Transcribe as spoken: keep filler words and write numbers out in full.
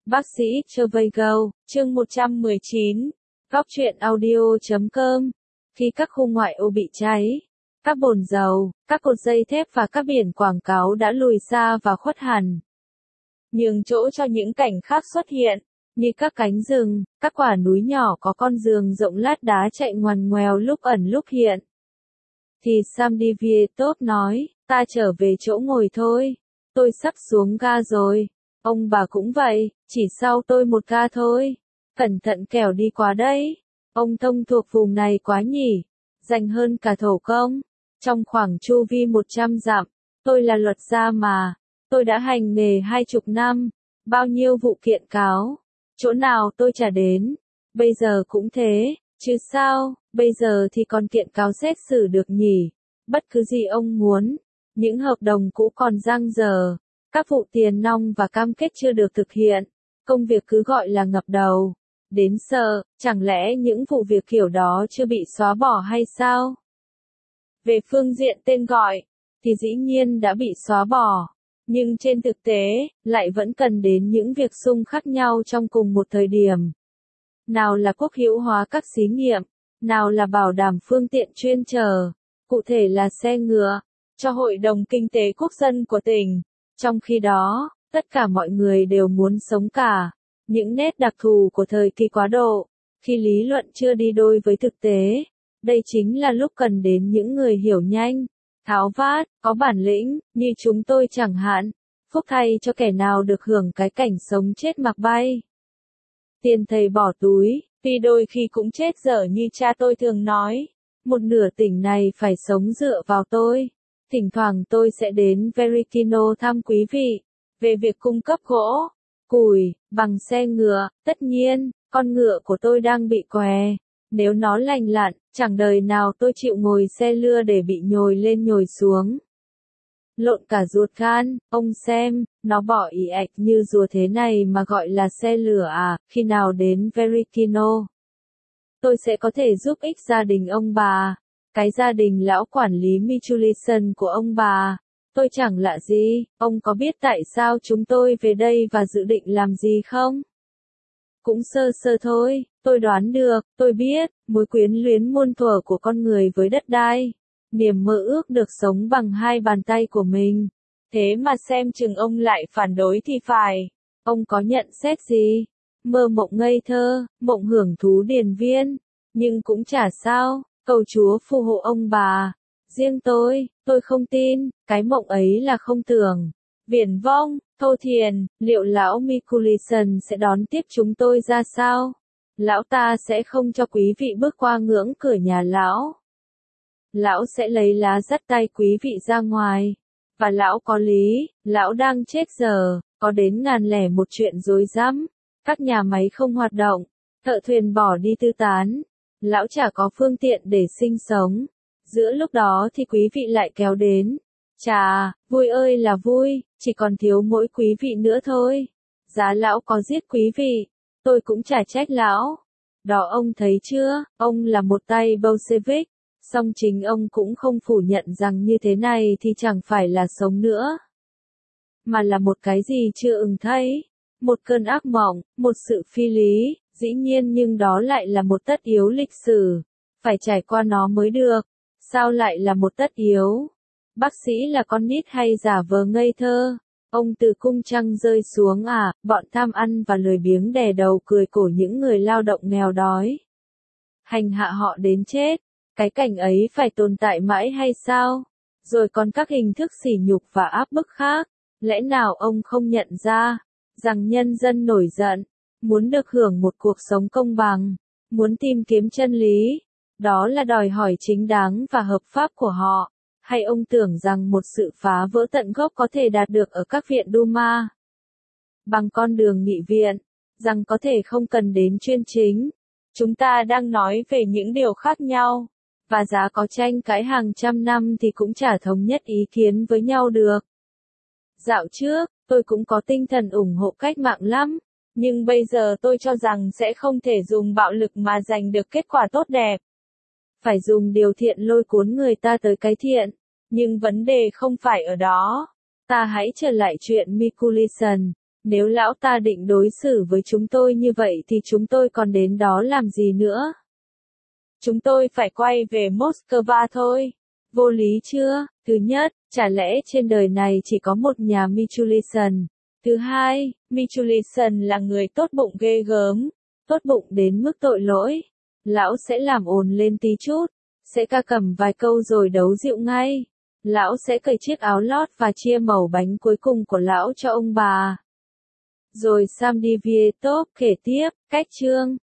Bác sĩ Travago, chương một trăm mười chín, góc truyện audio chấm com. Khi các khu ngoại ô bị cháy, các bồn dầu, các cột dây thép và các biển quảng cáo đã lùi xa và khuất hẳn, nhường chỗ cho những cảnh khác xuất hiện, như các cánh rừng, các quả núi nhỏ có con giường rộng lát đá chạy ngoằn ngoèo lúc ẩn lúc hiện. Thì Sam Divietov nói, ta trở về chỗ ngồi thôi, tôi sắp xuống ga rồi. Ông bà cũng vậy, chỉ sau tôi một ga thôi. Cẩn thận kẻo đi quá đấy. Ông thông thuộc vùng này quá nhỉ, dành hơn cả thổ công. Trong khoảng chu vi một trăm dặm, tôi là luật gia mà. Tôi đã hành nghề hai chục năm, bao nhiêu vụ kiện cáo, chỗ nào tôi chả đến. Bây giờ cũng thế, chứ sao, bây giờ thì còn kiện cáo xét xử được nhỉ. Bất cứ gì ông muốn, những hợp đồng cũ còn dang dở. Các vụ tiền nong và cam kết chưa được thực hiện, công việc cứ gọi là ngập đầu. Đến sợ, chẳng lẽ những vụ việc kiểu đó chưa bị xóa bỏ hay sao? Về phương diện tên gọi, thì dĩ nhiên đã bị xóa bỏ. Nhưng trên thực tế, lại vẫn cần đến những việc xung khác nhau trong cùng một thời điểm. Nào là quốc hữu hóa các xí nghiệp, nào là bảo đảm phương tiện chuyên chở, cụ thể là xe ngựa, cho Hội đồng Kinh tế Quốc dân của tỉnh. Trong khi đó, tất cả mọi người đều muốn sống cả. Những nét đặc thù của thời kỳ quá độ, khi lý luận chưa đi đôi với thực tế, đây chính là lúc cần đến những người hiểu nhanh, tháo vát, có bản lĩnh, như chúng tôi chẳng hạn. Phúc thay cho kẻ nào được hưởng cái cảnh sống chết mặc bay. Tiền thầy bỏ túi, vì đôi khi cũng chết dở như cha tôi thường nói. Một nửa tỉnh này phải sống dựa vào tôi. Thỉnh thoảng tôi sẽ đến Verikino thăm quý vị, về việc cung cấp gỗ, củi, bằng xe ngựa. Tất nhiên, con ngựa của tôi đang bị què. Nếu nó lành lặn, chẳng đời nào tôi chịu ngồi xe lưa để bị nhồi lên nhồi xuống. Lộn cả ruột gan, ông xem, nó bỏ ì ạch như rùa thế này mà gọi là xe lửa à. Khi nào đến Verikino, tôi sẽ có thể giúp ích gia đình ông bà. Cái gia đình lão quản lý Michulison của ông bà, tôi chẳng lạ gì. Ông có biết tại sao chúng tôi về đây và dự định làm gì không? Cũng sơ sơ thôi, tôi đoán được, tôi biết, mối quyến luyến muôn thuở của con người với đất đai. Niềm mơ ước được sống bằng hai bàn tay của mình. Thế mà xem chừng ông lại phản đối thì phải. Ông có nhận xét gì? Mơ mộng ngây thơ, mộng hưởng thú điền viên. Nhưng cũng chả sao. Cầu Chúa phù hộ ông bà. Riêng tôi, tôi không tin, cái mộng ấy là không tưởng. Viển vông, Thô Thiền, liệu lão Mikulison sẽ đón tiếp chúng tôi ra sao? Lão ta sẽ không cho quý vị bước qua ngưỡng cửa nhà lão. Lão sẽ lấy lá dắt tay quý vị ra ngoài. Và lão có lý, lão đang chết giờ, có đến ngàn lẻ một chuyện rối rắm. Các nhà máy không hoạt động, thợ thuyền bỏ đi tư tán. Lão chả có phương tiện để sinh sống. Giữa lúc đó thì quý vị lại kéo đến. Chà, vui ơi là vui, chỉ còn thiếu mỗi quý vị nữa thôi. Giá lão có giết quý vị, tôi cũng chả trách lão. Đó ông thấy chưa, ông là một tay Bolshevik, song chính ông cũng không phủ nhận rằng như thế này thì chẳng phải là sống nữa. Mà là một cái gì chưa ừng thấy. Một cơn ác mộng, một sự phi lý. Dĩ nhiên nhưng đó lại là một tất yếu lịch sử, phải trải qua nó mới được. Sao lại là một tất yếu? Bác sĩ là con nít hay giả vờ ngây thơ? Ông từ cung trăng rơi xuống à? Bọn tham ăn và lười biếng đè đầu cười cổ những người lao động nghèo đói. Hành hạ họ đến chết. Cái cảnh ấy phải tồn tại mãi hay sao? Rồi còn các hình thức sỉ nhục và áp bức khác. Lẽ nào ông không nhận ra rằng nhân dân nổi giận, muốn được hưởng một cuộc sống công bằng, muốn tìm kiếm chân lý, đó là đòi hỏi chính đáng và hợp pháp của họ, hay ông tưởng rằng một sự phá vỡ tận gốc có thể đạt được ở các viện Duma, bằng con đường nghị viện, rằng có thể không cần đến chuyên chính. Chúng ta đang nói về những điều khác nhau, và giá có tranh cãi hàng trăm năm thì cũng chả thống nhất ý kiến với nhau được. Dạo trước, tôi cũng có tinh thần ủng hộ cách mạng lắm. Nhưng bây giờ tôi cho rằng sẽ không thể dùng bạo lực mà giành được kết quả tốt đẹp. Phải dùng điều thiện lôi cuốn người ta tới cái thiện. Nhưng vấn đề không phải ở đó. Ta hãy trở lại chuyện Mikulison. Nếu lão ta định đối xử với chúng tôi như vậy thì chúng tôi còn đến đó làm gì nữa? Chúng tôi phải quay về Moscow thôi. Vô lý chưa? Thứ nhất, chả lẽ trên đời này chỉ có một nhà Michulisan? Thứ hai, Michulisan là người tốt bụng ghê gớm, tốt bụng đến mức tội lỗi. Lão sẽ làm ồn lên tí chút, sẽ ca cầm vài câu rồi đấu dịu ngay. Lão sẽ cởi chiếc áo lót và chia mẩu bánh cuối cùng của lão cho ông bà. Rồi Samdivietov kể tiếp, cách chương